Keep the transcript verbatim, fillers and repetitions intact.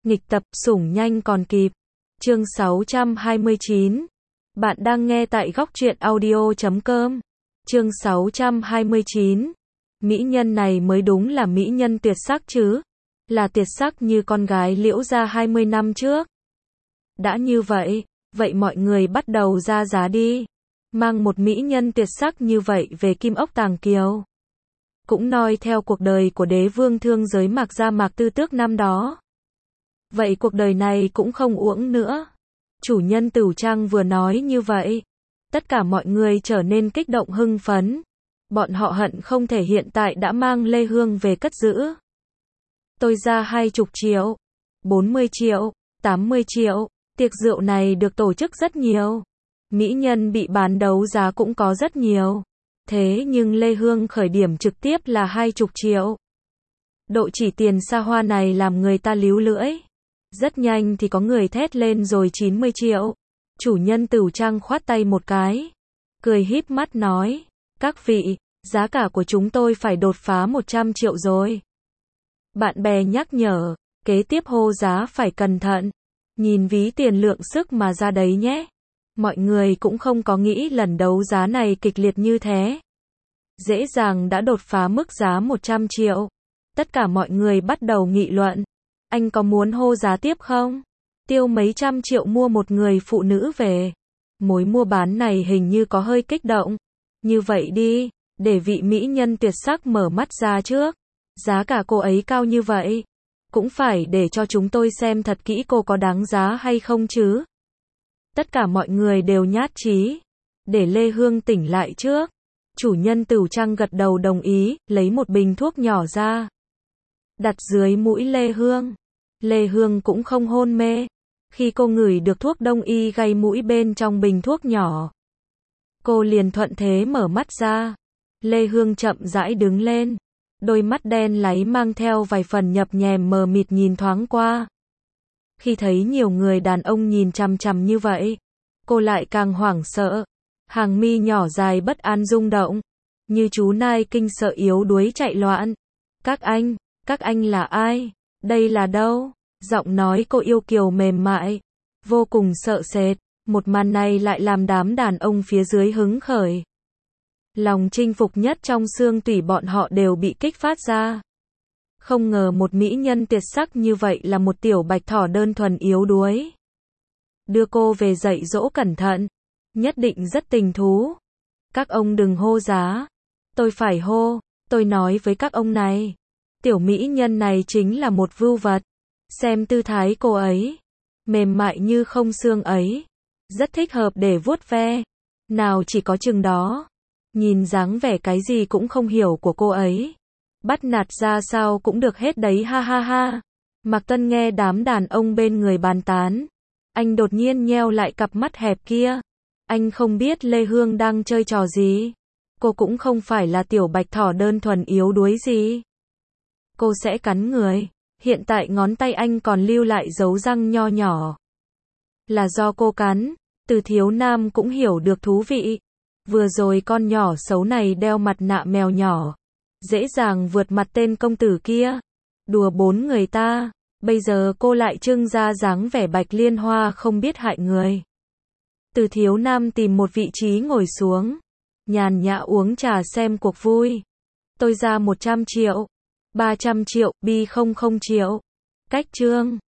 Nghịch tập, sủng nhanh còn kịp. Chương sáu trăm hai mươi chín. Bạn đang nghe tại góc truyện audio chấm com. Chương sáu trăm hai mươi chín. Mỹ nhân này mới đúng là mỹ nhân tuyệt sắc chứ. Là tuyệt sắc như con gái Liễu gia hai mươi năm trước. Đã như vậy, vậy mọi người bắt đầu ra giá đi. Mang một mỹ nhân tuyệt sắc như vậy về Kim Ốc Tàng Kiều. Cũng noi theo cuộc đời của đế vương thương giới Mạc Gia Mạc Tư Tước năm đó. Vậy cuộc đời này cũng không uổng nữa. Chủ nhân Tửu Trang vừa nói như vậy. Tất cả mọi người trở nên kích động hưng phấn. Bọn họ hận không thể hiện tại đã mang Lê Hương về cất giữ. Tôi ra hai chục triệu, bốn mươi triệu, tám mươi triệu. Tiệc rượu này được tổ chức rất nhiều. Mỹ nhân bị bán đấu giá cũng có rất nhiều. Thế nhưng Lê Hương khởi điểm trực tiếp là hai chục triệu. Độ chỉ tiền xa hoa này làm người ta líu lưỡi. Rất nhanh thì có người thét lên rồi chín mươi triệu. Chủ nhân Tửu Trang khoát tay một cái. Cười híp mắt nói. Các vị, giá cả của chúng tôi phải đột phá một trăm triệu rồi. Bạn bè nhắc nhở. Kế tiếp hô giá phải cẩn thận. Nhìn ví tiền lượng sức mà ra đấy nhé. Mọi người cũng không có nghĩ lần đấu giá này kịch liệt như thế. Dễ dàng đã đột phá mức giá một trăm triệu. Tất cả mọi người bắt đầu nghị luận. Anh có muốn hô giá tiếp không? Tiêu mấy trăm triệu mua một người phụ nữ về. Mối mua bán này hình như có hơi kích động. Như vậy đi, để vị mỹ nhân tuyệt sắc mở mắt ra trước. Giá cả cô ấy cao như vậy. Cũng phải để cho chúng tôi xem thật kỹ cô có đáng giá hay không chứ. Tất cả mọi người đều nhát chí. Để Lê Hương tỉnh lại trước. Chủ nhân Tửu Trang gật đầu đồng ý, lấy một bình thuốc nhỏ ra. Đặt dưới mũi Lê Hương. Lê Hương cũng không hôn mê. Khi cô ngửi được thuốc đông y gây mũi bên trong bình thuốc nhỏ. Cô liền thuận thế mở mắt ra. Lê Hương chậm rãi đứng lên. Đôi mắt đen láy mang theo vài phần nhập nhèm mờ mịt nhìn thoáng qua. Khi thấy nhiều người đàn ông nhìn chằm chằm như vậy, cô lại càng hoảng sợ. Hàng mi nhỏ dài bất an rung động. Như chú nai kinh sợ yếu đuối chạy loạn. Các anh, các anh là ai? Đây là đâu? Giọng nói cô yêu kiều mềm mại. Vô cùng sợ sệt. Một màn này lại làm đám đàn ông phía dưới hứng khởi. Lòng chinh phục nhất trong xương tủy bọn họ đều bị kích phát ra. Không ngờ một mỹ nhân tuyệt sắc như vậy là một tiểu bạch thỏ đơn thuần yếu đuối. Đưa cô về dạy dỗ cẩn thận. Nhất định rất tình thú. Các ông đừng hô giá. Tôi phải hô. Tôi nói với các ông này. Tiểu mỹ nhân này chính là một vưu vật. Xem tư thái cô ấy. Mềm mại như không xương ấy. Rất thích hợp để vuốt ve. Nào chỉ có chừng đó. Nhìn dáng vẻ cái gì cũng không hiểu của cô ấy. Bắt nạt ra sao cũng được hết đấy ha ha ha. Mạc Tân nghe đám đàn ông bên người bàn tán. Anh đột nhiên nheo lại cặp mắt hẹp kia. Anh không biết Lê Hương đang chơi trò gì. Cô cũng không phải là tiểu bạch thỏ đơn thuần yếu đuối gì. Cô sẽ cắn người. Hiện tại ngón tay anh còn lưu lại dấu răng nho nhỏ. Là do cô cắn. Từ Thiếu Nam cũng hiểu được thú vị. Vừa rồi con nhỏ xấu này đeo mặt nạ mèo nhỏ. Dễ dàng vượt mặt tên công tử kia. Đùa bốn người ta. Bây giờ cô lại trưng ra dáng vẻ bạch liên hoa không biết hại người. Từ Thiếu Nam tìm một vị trí ngồi xuống. Nhàn nhã uống trà xem cuộc vui. Tôi ra một trăm triệu. ba trăm triệu, bi không không triệu. Cách chương.